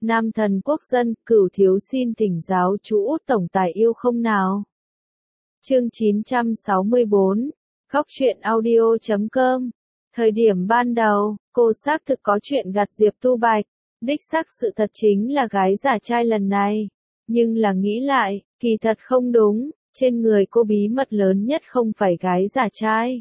Nam thần quốc dân, Cửu thiếu xin thỉnh giáo chú Út tổng tài yêu không nào. Chương 964, Góc truyện audio.com. Thời điểm ban đầu, cô xác thực có chuyện gặt Diệp Tu Bạch, đích xác sự thật chính là gái giả trai lần này. Nhưng là nghĩ lại, kỳ thật không đúng, trên người cô bí mật lớn nhất không phải gái giả trai,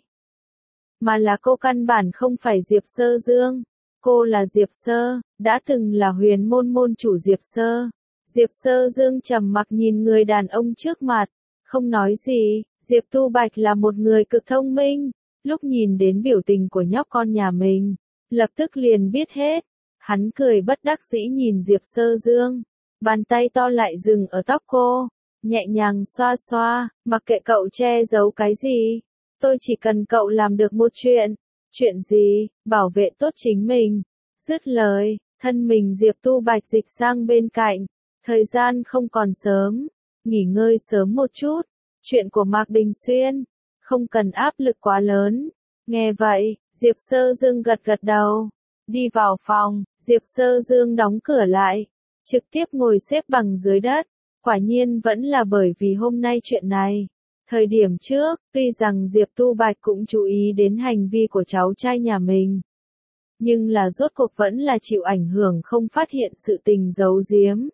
mà là cô căn bản không phải Diệp Sơ Dương. Cô là Diệp Sơ, đã từng là huyền môn môn chủ Diệp Sơ. Diệp Sơ Dương trầm mặc nhìn người đàn ông trước mặt, không nói gì. Diệp Tu Bạch là một người cực thông minh, lúc nhìn đến biểu tình của nhóc con nhà mình, lập tức liền biết hết. Hắn cười bất đắc dĩ nhìn Diệp Sơ Dương, bàn tay to lại dừng ở tóc cô, nhẹ nhàng xoa xoa, mặc kệ cậu che giấu cái gì, tôi chỉ cần cậu làm được một chuyện. Chuyện gì? Bảo vệ tốt chính mình. Dứt lời, thân mình Diệp Tu Bạch dịch sang bên cạnh. Thời gian không còn sớm, nghỉ ngơi sớm một chút. Chuyện của Mạc Đình Xuyên, không cần áp lực quá lớn. Nghe vậy, Diệp Sơ Dương gật gật đầu. Đi vào phòng, Diệp Sơ Dương đóng cửa lại, trực tiếp ngồi xếp bằng dưới đất. Quả nhiên vẫn là bởi vì hôm nay chuyện này. Thời điểm trước, tuy rằng Diệp Tu Bạch cũng chú ý đến hành vi của cháu trai nhà mình, nhưng là rốt cuộc vẫn là chịu ảnh hưởng không phát hiện sự tình giấu giếm.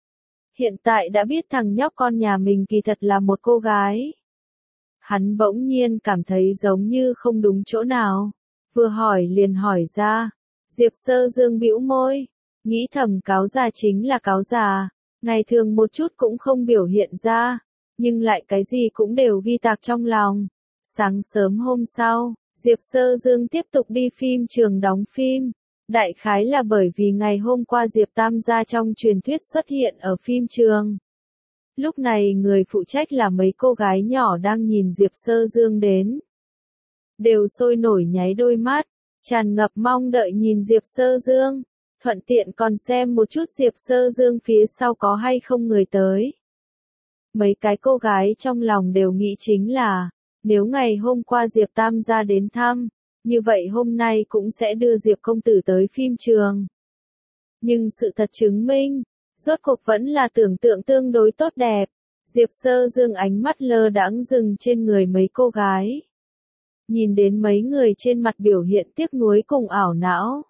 Hiện tại đã biết thằng nhóc con nhà mình kỳ thật là một cô gái. Hắn bỗng nhiên cảm thấy giống như không đúng chỗ nào, vừa hỏi liền hỏi ra. Diệp Sơ Dương bĩu môi, nghĩ thầm cáo già chính là cáo già, ngày thường một chút cũng không biểu hiện ra, nhưng lại cái gì cũng đều ghi tạc trong lòng. Sáng sớm hôm sau, Diệp Sơ Dương tiếp tục đi phim trường đóng phim. Đại khái là bởi vì ngày hôm qua Diệp Tam gia trong truyền thuyết xuất hiện ở phim trường. Lúc này người phụ trách là mấy cô gái nhỏ đang nhìn Diệp Sơ Dương đến, đều sôi nổi nháy đôi mắt, tràn ngập mong đợi nhìn Diệp Sơ Dương, thuận tiện còn xem một chút Diệp Sơ Dương phía sau có hay không người tới. Mấy cái cô gái trong lòng đều nghĩ chính là, nếu ngày hôm qua Diệp Tam gia đến thăm, như vậy hôm nay cũng sẽ đưa Diệp công tử tới phim trường. Nhưng sự thật chứng minh, rốt cuộc vẫn là tưởng tượng tương đối tốt đẹp. Diệp Sơ Dương ánh mắt lơ đãng dừng trên người mấy cô gái. Nhìn đến mấy người trên mặt biểu hiện tiếc nuối cùng ảo não,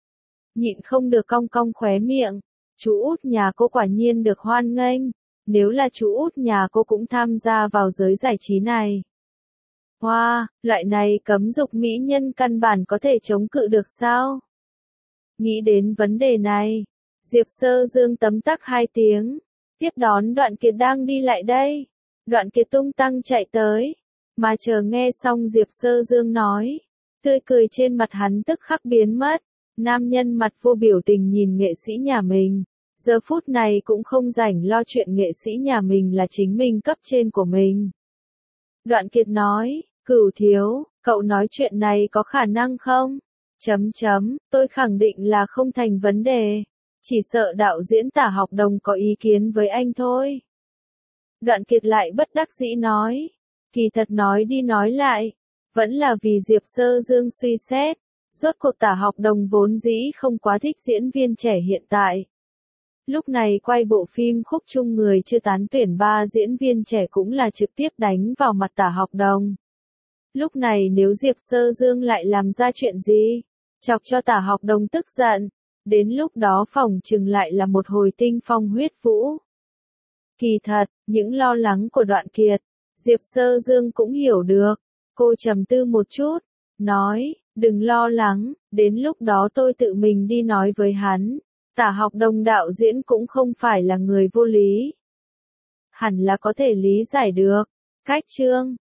nhịn không được cong cong khóe miệng. Chú út nhà cô quả nhiên được hoan nghênh. Nếu là chú út nhà cô cũng tham gia vào giới giải trí này. Hoa, loại này cấm dục mỹ nhân căn bản có thể chống cự được sao? Nghĩ đến vấn đề này, Diệp Sơ Dương tấm tắc 2 tiếng, tiếp đón Đoạn Kiệt đang đi lại đây. Đoạn Kiệt tung tăng chạy tới, mà chờ nghe xong Diệp Sơ Dương nói, tươi cười trên mặt hắn tức khắc biến mất. Nam nhân mặt vô biểu tình nhìn nghệ sĩ nhà mình. Giờ phút này cũng không rảnh lo chuyện nghệ sĩ nhà mình là chính mình cấp trên của mình. Đoạn Kiệt nói, Cửu thiếu, cậu nói chuyện này có khả năng không? Tôi khẳng định là không thành vấn đề. Chỉ sợ đạo diễn Tả Học Đồng có ý kiến với anh thôi. Đoạn Kiệt lại bất đắc dĩ nói, kỳ thật nói đi nói lại, vẫn là vì Diệp Sơ Dương suy xét. Rốt cuộc Tả Học Đồng vốn dĩ không quá thích diễn viên trẻ hiện tại. Lúc này quay bộ phim Khúc Chung người chưa tán tuyển 3 diễn viên trẻ cũng là trực tiếp đánh vào mặt Tả Học Đồng. Lúc này nếu Diệp Sơ Dương lại làm ra chuyện gì, chọc cho Tả Học Đồng tức giận, đến lúc đó phỏng chừng lại là một hồi tinh phong huyết vũ. Kỳ thật, những lo lắng của Đoạn Kiệt, Diệp Sơ Dương cũng hiểu được. Cô trầm tư một chút, nói, đừng lo lắng, đến lúc đó tôi tự mình đi nói với hắn. Tả Học Đồng đạo diễn cũng không phải là người vô lý. Hẳn là có thể lý giải được. Cách chương